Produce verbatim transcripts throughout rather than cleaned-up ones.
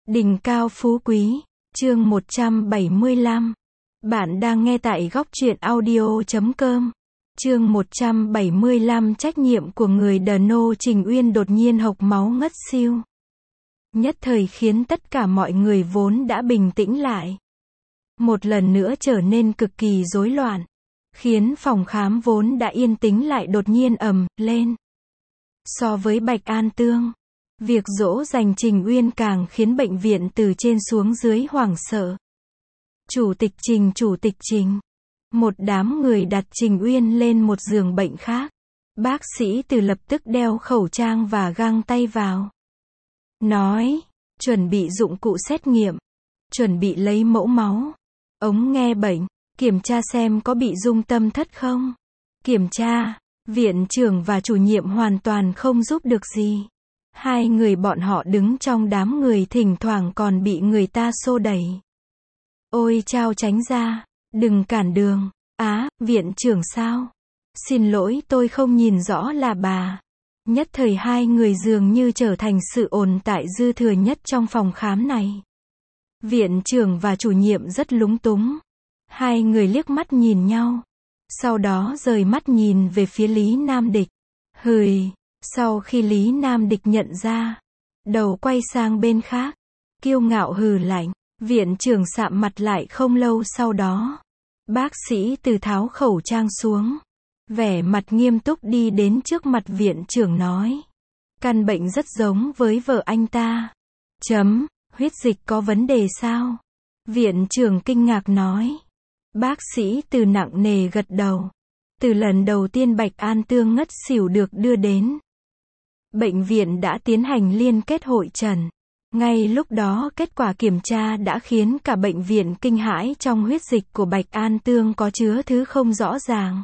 Đỉnh cao phú quý, chương một trăm bảy mươi lăm. Bạn đang nghe tại góc truyện audio chấm com. Chương một trăm bảy mươi lăm Trách nhiệm của người đờ nô Trình Uyên đột nhiên hộc máu ngất xiu. Nhất thời khiến tất cả mọi người vốn đã bình tĩnh lại. Một lần nữa trở nên cực kỳ rối loạn. Khiến phòng khám vốn đã yên tĩnh lại đột nhiên ầm lên. So với Bạch An Tương, việc dỗ dành Trình Uyên càng khiến bệnh viện từ trên xuống dưới hoảng sợ. Chủ tịch Trình, chủ tịch Trình. Một đám người đặt Trình Uyên lên một giường bệnh khác. Bác sĩ từ lập tức đeo khẩu trang và găng tay vào. Nói, chuẩn bị dụng cụ xét nghiệm. Chuẩn bị lấy mẫu máu. Ống nghe bệnh, kiểm tra xem có bị rung tâm thất không. Kiểm tra, viện trưởng và chủ nhiệm hoàn toàn không giúp được gì. Hai người bọn họ đứng trong đám người thỉnh thoảng còn bị người ta xô đẩy. Ôi chao, tránh ra, đừng cản đường. Á, viện trưởng sao? Xin lỗi, tôi không nhìn rõ là bà. Nhất thời hai người dường như trở thành sự ồn tại dư thừa nhất trong phòng khám này. Viện trưởng và chủ nhiệm rất lúng túng. Hai người liếc mắt nhìn nhau. Sau đó rời mắt nhìn về phía Lý Nam Địch. Hừi. Sau khi Lý Nam Địch nhận ra, đầu quay sang bên khác, kiêu ngạo hừ lạnh. Viện trưởng sạm mặt lại. Không lâu sau đó, bác sĩ từ tháo khẩu trang xuống, vẻ mặt nghiêm túc đi đến trước mặt viện trưởng nói, căn bệnh rất giống với vợ anh ta. Chấm, huyết dịch có vấn đề sao? Viện trưởng kinh ngạc nói. Bác sĩ từ nặng nề gật đầu. Từ lần đầu tiên Bạch An Tương ngất xỉu được đưa đến, bệnh viện đã tiến hành liên kết hội trần. Ngay lúc đó kết quả kiểm tra đã khiến cả bệnh viện kinh hãi. Trong huyết dịch của Bạch An Tương có chứa thứ không rõ ràng.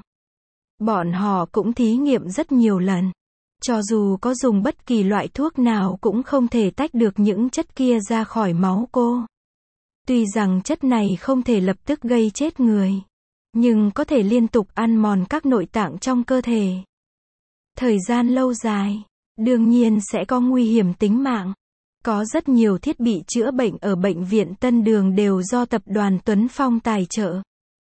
Bọn họ cũng thí nghiệm rất nhiều lần. Cho dù có dùng bất kỳ loại thuốc nào cũng không thể tách được những chất kia ra khỏi máu cô. Tuy rằng chất này không thể lập tức gây chết người, nhưng có thể liên tục ăn mòn các nội tạng trong cơ thể. Thời gian lâu dài, đương nhiên sẽ có nguy hiểm tính mạng. Có rất nhiều thiết bị chữa bệnh ở bệnh viện Tân Đường đều do tập đoàn Tuấn Phong tài trợ.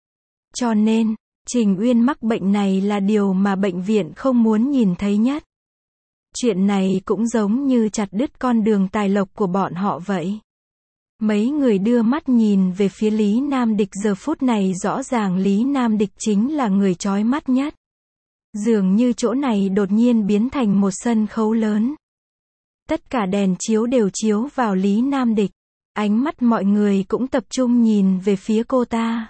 Cho nên, Trình Uyên mắc bệnh này là điều mà bệnh viện không muốn nhìn thấy nhất. Chuyện này cũng giống như chặt đứt con đường tài lộc của bọn họ vậy. Mấy người đưa mắt nhìn về phía Lý Nam Địch. Giờ phút này rõ ràng Lý Nam Địch chính là người chói mắt nhất. Dường như chỗ này đột nhiên biến thành một sân khấu lớn. Tất cả đèn chiếu đều chiếu vào Lý Nam Địch. Ánh mắt mọi người cũng tập trung nhìn về phía cô ta.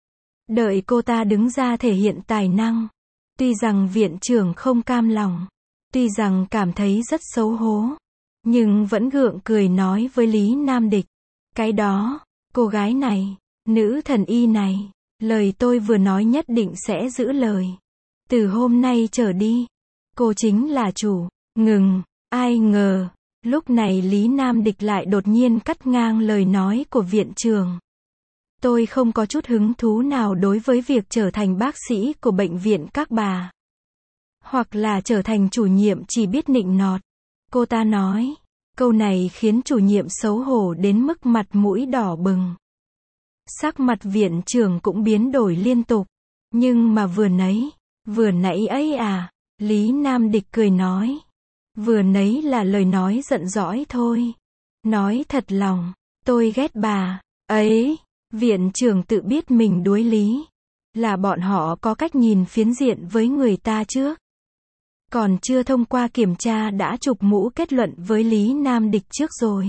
Đợi cô ta đứng ra thể hiện tài năng. Tuy rằng viện trưởng không cam lòng, tuy rằng cảm thấy rất xấu hố, nhưng vẫn gượng cười nói với Lý Nam Địch. Cái đó, cô gái này, nữ thần y này, lời tôi vừa nói nhất định sẽ giữ lời. Từ hôm nay trở đi, cô chính là chủ. Ngừng. Ai ngờ, lúc này Lý Nam Địch lại đột nhiên cắt ngang lời nói của viện trưởng. Tôi không có chút hứng thú nào đối với việc trở thành bác sĩ của bệnh viện các bà. Hoặc là trở thành chủ nhiệm chỉ biết nịnh nọt. Cô ta nói. Câu này khiến chủ nhiệm xấu hổ đến mức mặt mũi đỏ bừng. Sắc mặt viện trưởng cũng biến đổi liên tục. Nhưng mà vừa nấy, vừa nãy ấy à, Lý Nam Địch cười nói. Vừa nấy là lời nói giận dỗi thôi. Nói thật lòng, tôi ghét bà. Ấy, viện trưởng tự biết mình đuối lý. Là bọn họ có cách nhìn phiến diện với người ta trước. Còn chưa thông qua kiểm tra đã chụp mũ kết luận với Lý Nam Địch trước rồi.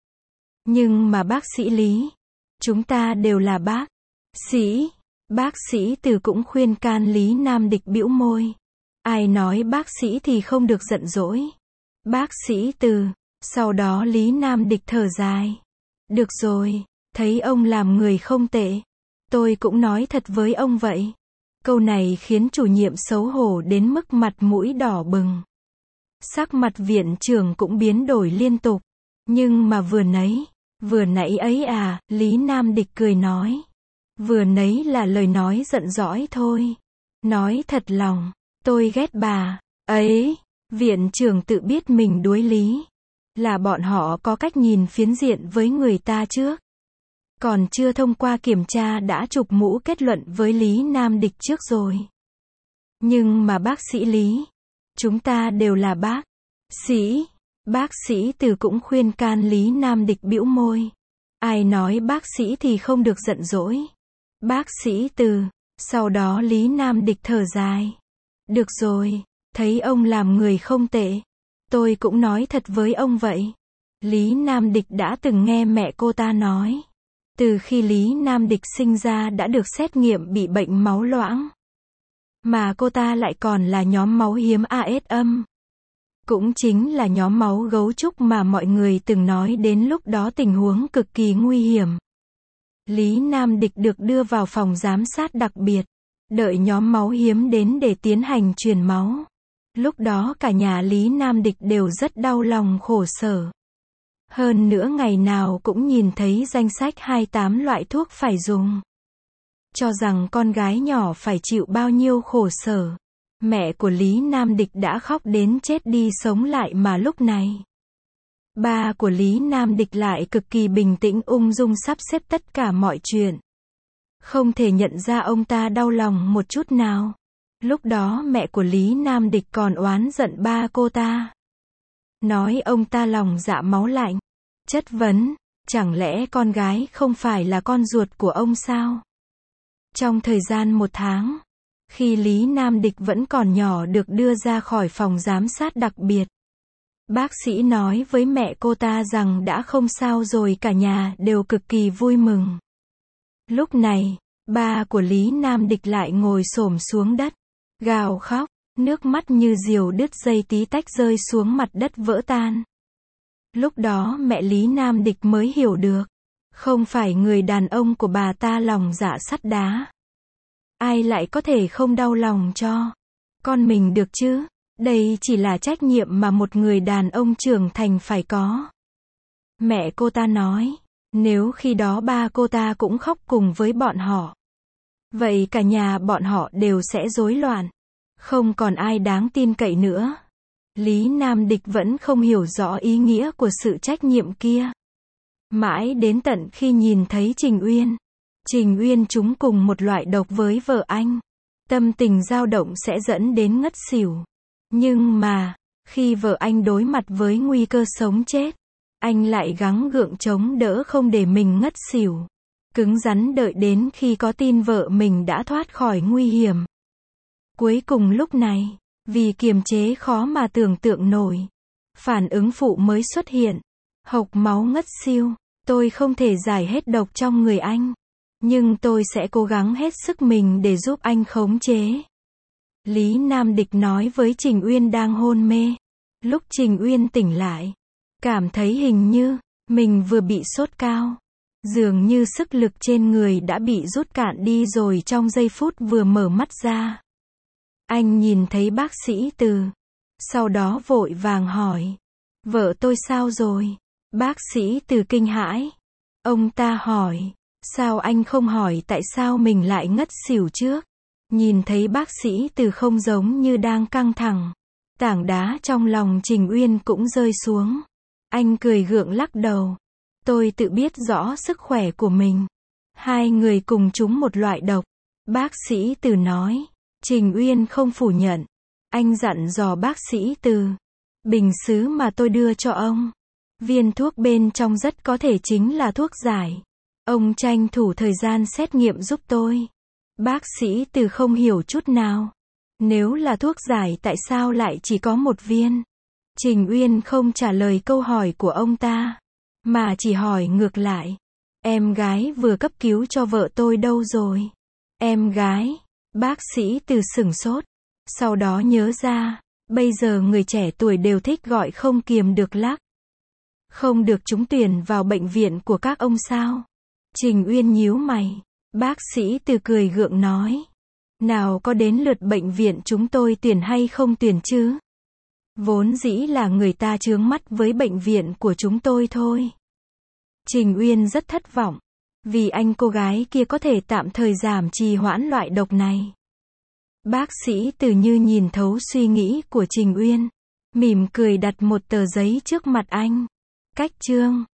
Nhưng mà bác sĩ Lý, chúng ta đều là bác sĩ. Bác sĩ Từ cũng khuyên can Lý Nam Địch bĩu môi. Ai nói bác sĩ thì không được giận dỗi. Bác sĩ Từ. Sau đó Lý Nam Địch thở dài. Được rồi, thấy ông làm người không tệ. Tôi cũng nói thật với ông vậy. Câu này khiến chủ nhiệm xấu hổ đến mức mặt mũi đỏ bừng. Sắc mặt viện trưởng cũng biến đổi liên tục. Nhưng mà vừa nấy, vừa nãy ấy à, Lý Nam Địch cười nói. Vừa nấy là lời nói giận dỗi thôi. Nói thật lòng, tôi ghét bà. Ấy, viện trưởng tự biết mình đuối lý. Là bọn họ có cách nhìn phiến diện với người ta trước. Còn chưa thông qua kiểm tra đã chụp mũ kết luận với Lý Nam Địch trước rồi. Nhưng mà bác sĩ Lý, chúng ta đều là bác sĩ. Bác sĩ Từ cũng khuyên can Lý Nam Địch bĩu môi. Ai nói bác sĩ thì không được giận dỗi. Bác sĩ Từ. Sau đó Lý Nam Địch thở dài. Được rồi, thấy ông làm người không tệ. Tôi cũng nói thật với ông vậy. Lý Nam Địch đã từng nghe mẹ cô ta nói. Từ khi Lý Nam Địch sinh ra đã được xét nghiệm bị bệnh máu loãng. Mà cô ta lại còn là nhóm máu hiếm a ét âm. Cũng chính là nhóm máu gấu trúc mà mọi người từng nói đến lúc đó tình huống cực kỳ nguy hiểm. Lý Nam Địch được đưa vào phòng giám sát đặc biệt. Đợi nhóm máu hiếm đến để tiến hành truyền máu. Lúc đó cả nhà Lý Nam Địch đều rất đau lòng khổ sở. Hơn nữa ngày nào cũng nhìn thấy danh sách hai mươi tám loại thuốc phải dùng. Cho rằng con gái nhỏ phải chịu bao nhiêu khổ sở. Mẹ của Lý Nam Địch đã khóc đến chết đi sống lại mà lúc này. Ba của Lý Nam Địch lại cực kỳ bình tĩnh ung dung sắp xếp tất cả mọi chuyện. Không thể nhận ra ông ta đau lòng một chút nào. Lúc đó mẹ của Lý Nam Địch còn oán giận ba cô ta. Nói ông ta lòng dạ máu lạnh. Chất vấn, chẳng lẽ con gái không phải là con ruột của ông sao? Trong thời gian một tháng, khi Lý Nam Địch vẫn còn nhỏ được đưa ra khỏi phòng giám sát đặc biệt. Bác sĩ nói với mẹ cô ta rằng đã không sao rồi, cả nhà đều cực kỳ vui mừng. Lúc này, ba của Lý Nam Địch lại ngồi xổm xuống đất, gào khóc, nước mắt như diều đứt dây tí tách rơi xuống mặt đất vỡ tan. Lúc đó mẹ Lý Nam Địch mới hiểu được, không phải người đàn ông của bà ta lòng dạ sắt đá. Ai lại có thể không đau lòng cho con mình được chứ? Đây chỉ là trách nhiệm mà một người đàn ông trưởng thành phải có. Mẹ cô ta nói, nếu khi đó ba cô ta cũng khóc cùng với bọn họ, vậy cả nhà bọn họ đều sẽ rối loạn. Không còn ai đáng tin cậy nữa. Lý Nam Địch vẫn không hiểu rõ ý nghĩa của sự trách nhiệm kia. Mãi đến tận khi nhìn thấy Trình Uyên. Trình Uyên trúng cùng một loại độc với vợ anh. Tâm tình dao động sẽ dẫn đến ngất xỉu. Nhưng mà, khi vợ anh đối mặt với nguy cơ sống chết, anh lại gắng gượng chống đỡ không để mình ngất xỉu. Cứng rắn đợi đến khi có tin vợ mình đã thoát khỏi nguy hiểm. Cuối cùng lúc này, vì kiềm chế khó mà tưởng tượng nổi, phản ứng phụ mới xuất hiện. Hộc máu ngất xỉu. Tôi không thể giải hết độc trong người anh. Nhưng tôi sẽ cố gắng hết sức mình để giúp anh khống chế. Lý Nam Địch nói với Trình Uyên đang hôn mê. Lúc Trình Uyên tỉnh lại, cảm thấy hình như mình vừa bị sốt cao. Dường như sức lực trên người đã bị rút cạn đi rồi trong giây phút vừa mở mắt ra. Anh nhìn thấy bác sĩ Từ. Sau đó vội vàng hỏi. Vợ tôi sao rồi? Bác sĩ Từ kinh hãi. Ông ta hỏi. Sao anh không hỏi tại sao mình lại ngất xỉu trước? Nhìn thấy bác sĩ Từ không giống như đang căng thẳng. Tảng đá trong lòng Trình Uyên cũng rơi xuống. Anh cười gượng lắc đầu. Tôi tự biết rõ sức khỏe của mình. Hai người cùng trúng một loại độc. Bác sĩ Từ nói. Trình Uyên không phủ nhận. Anh dặn dò bác sĩ Từ. Bình sứ mà tôi đưa cho ông. Viên thuốc bên trong rất có thể chính là thuốc giải. Ông tranh thủ thời gian xét nghiệm giúp tôi. Bác sĩ Từ không hiểu chút nào. Nếu là thuốc giải tại sao lại chỉ có một viên? Trình Uyên không trả lời câu hỏi của ông ta, mà chỉ hỏi ngược lại. Em gái vừa cấp cứu cho vợ tôi đâu rồi? Em gái? Bác sĩ Từ sửng sốt. Sau đó nhớ ra, bây giờ người trẻ tuổi đều thích gọi không kiềm được lắc. Không được trúng tuyển vào bệnh viện của các ông sao? Trình Uyên nhíu mày. Bác sĩ Từ cười gượng nói. Nào có đến lượt bệnh viện chúng tôi tuyển hay không tuyển chứ? Vốn dĩ là người ta chướng mắt với bệnh viện của chúng tôi thôi. Trình Uyên rất thất vọng. Vì anh cô gái kia có thể tạm thời giảm trì hoãn loại độc này. Bác sĩ Từ như nhìn thấu suy nghĩ của Trình Uyên. Mỉm cười đặt một tờ giấy trước mặt anh. Cách chương